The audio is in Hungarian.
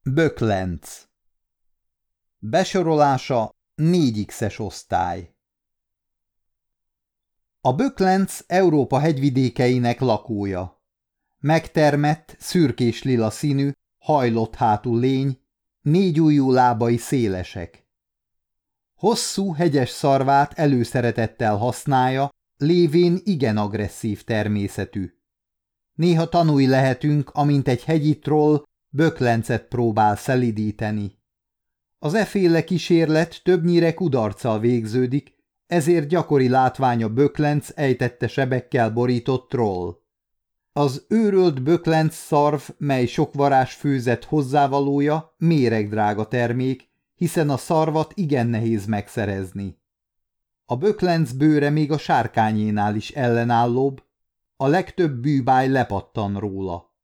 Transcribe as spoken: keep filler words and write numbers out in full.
Böklenc. Besorolása négy X-es osztály. A böklenc Európa hegyvidékeinek lakója. Megtermett, szürkés-lila színű, hajlott hátú lény, négyujjú lábai szélesek. Hosszú, hegyes szarvát előszeretettel használja, lévén igen agresszív természetű. Néha tanúi lehetünk, amint egy hegyi troll böklencet próbál szelídíteni. Az efféle kísérlet többnyire kudarccal végződik, ezért gyakori látvány a böklenc ejtette sebekkel borított troll. Az őrölt böklenc szarv, mely sok varázsfőzet hozzávalója, méregdrága termék, hiszen a szarvat igen nehéz megszerezni. A böklenc bőre még a sárkányénál is ellenállóbb, a legtöbb bűbáj lepattan róla.